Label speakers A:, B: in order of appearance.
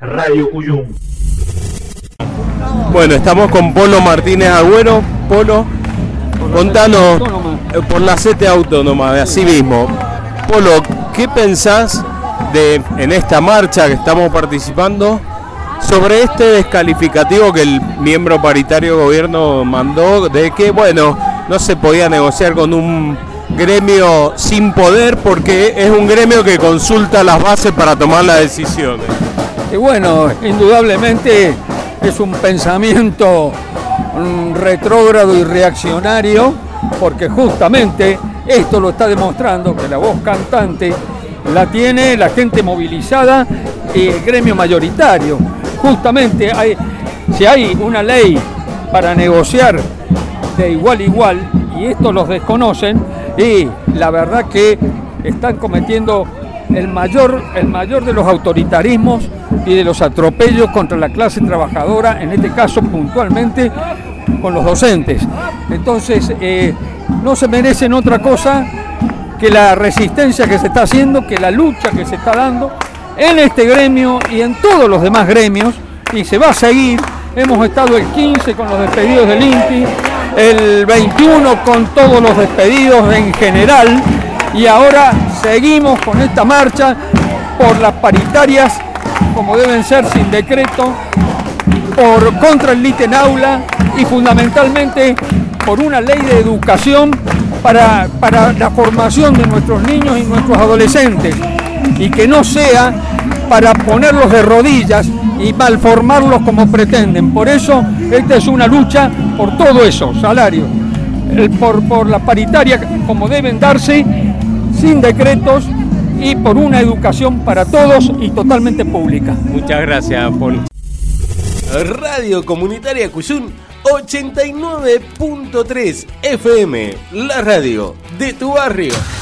A: Radio Cuyum.
B: Bueno, estamos con Polo Martínez Agüero. Polo, contanos, por la CTA Autónoma, así mismo. Polo, ¿qué pensás en esta marcha que estamos participando sobre este descalificativo que el miembro paritario de gobierno mandó de que, bueno, no se podía negociar con un gremio sin poder porque es un gremio que consulta las bases para tomar las decisiones?
C: Y bueno, indudablemente es un pensamiento retrógrado y reaccionario, porque justamente esto lo está demostrando, que la voz cantante la tiene la gente movilizada y el gremio mayoritario. Justamente si hay una ley para negociar de igual a igual, y esto los desconocen, y la verdad que están cometiendo el mayor de los autoritarismos y de los atropellos contra la clase trabajadora, en este caso puntualmente con los docentes. Entonces no se merecen otra cosa que la resistencia que se está haciendo, que la lucha que se está dando en este gremio y en todos los demás gremios, y se va a seguir. Hemos estado el 15 con los despedidos del INTI, el 21 con todos los despedidos en general, y ahora seguimos con esta marcha por las paritarias como deben ser, sin decreto, contra el LITE aula y fundamentalmente por una ley de educación para la formación de nuestros niños y nuestros adolescentes, y que no sea para ponerlos de rodillas y malformarlos como pretenden. Por eso esta es una lucha por todo eso, salarios, por la paritaria como deben darse, sin decretos, y por una educación para todos y totalmente pública.
B: Muchas gracias, Polo.
D: Radio Comunitaria Cuyum 89.3 FM, la radio de tu barrio.